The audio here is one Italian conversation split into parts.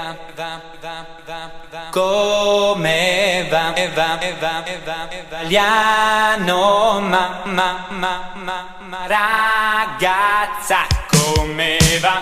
Come va, italiano, ragazza, come va?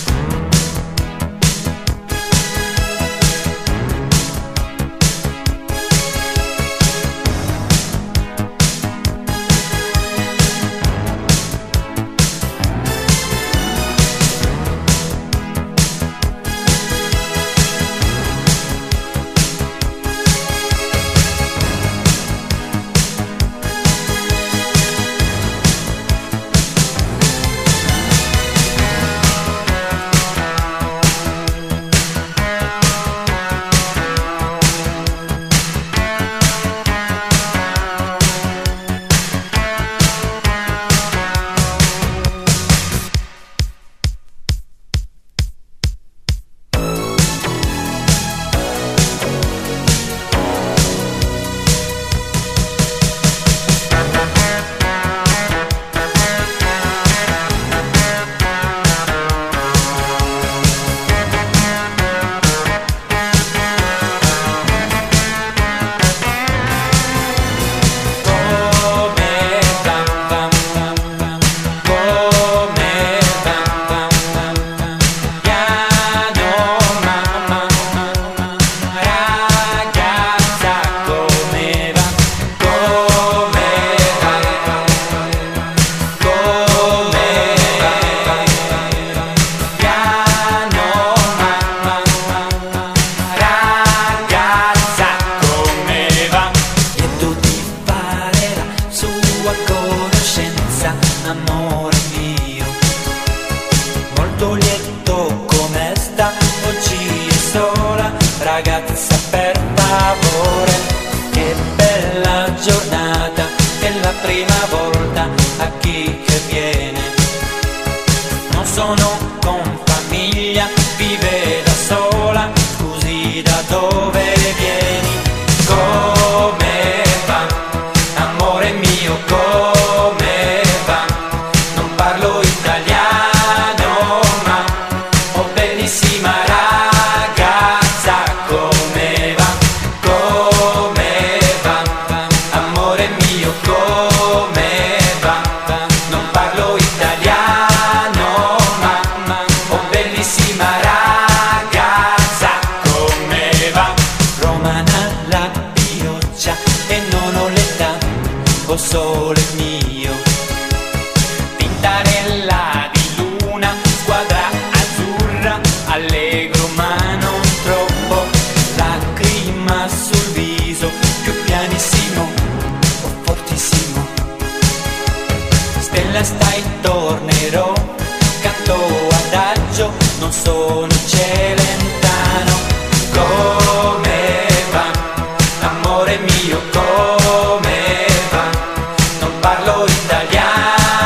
Amore mio, molto lieto come sta, oggi è sola, ragazza per favore, che bella giornata, è la prima volta a chi che viene, non sono con famiglia, vive da sola, scusi da dove vieni, come va, amore mio, come va? Parlo italiano, ma oh bellissima ragazza, come va, amore mio, come va, non parlo italiano, ma oh bellissima ragazza, come va, romana la pioggia e non ho l'età, oh sole mio, tintarella di luna, squadra azzurra, allegro ma non troppo, lacrima sul viso, più pianissimo o fortissimo, stella stai tornerò, canto adagio, non sono celentano, come va, amore mio, come va, non parlo italiano,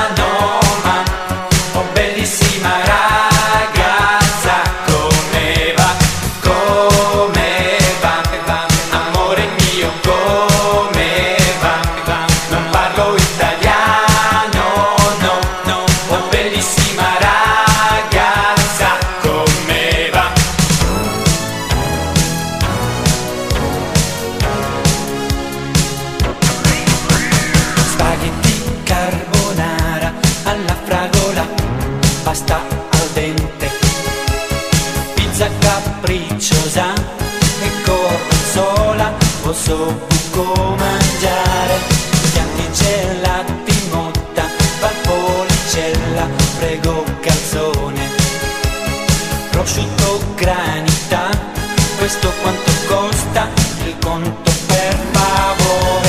pasta al dente, pizza capricciosa e gorgonzola, posso buco mangiare, pianti gelati, motta, valpolicella, prego calzone, prosciutto granita, questo quanto costa, il conto per favore.